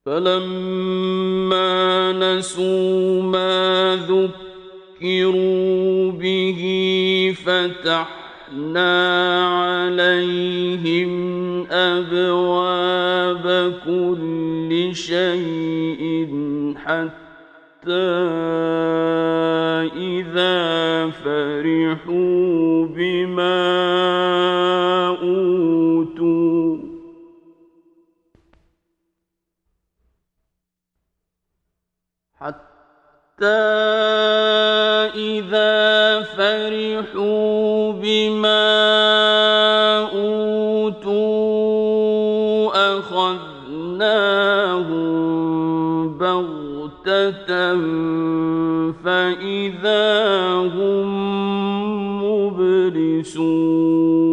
فلما نسوا ما ذكروا به فتحنا عليهم أبواب كل شيء حتى إذا فرحوا بما أوتوا أخذناهم بغتة فإذا هم مبلسون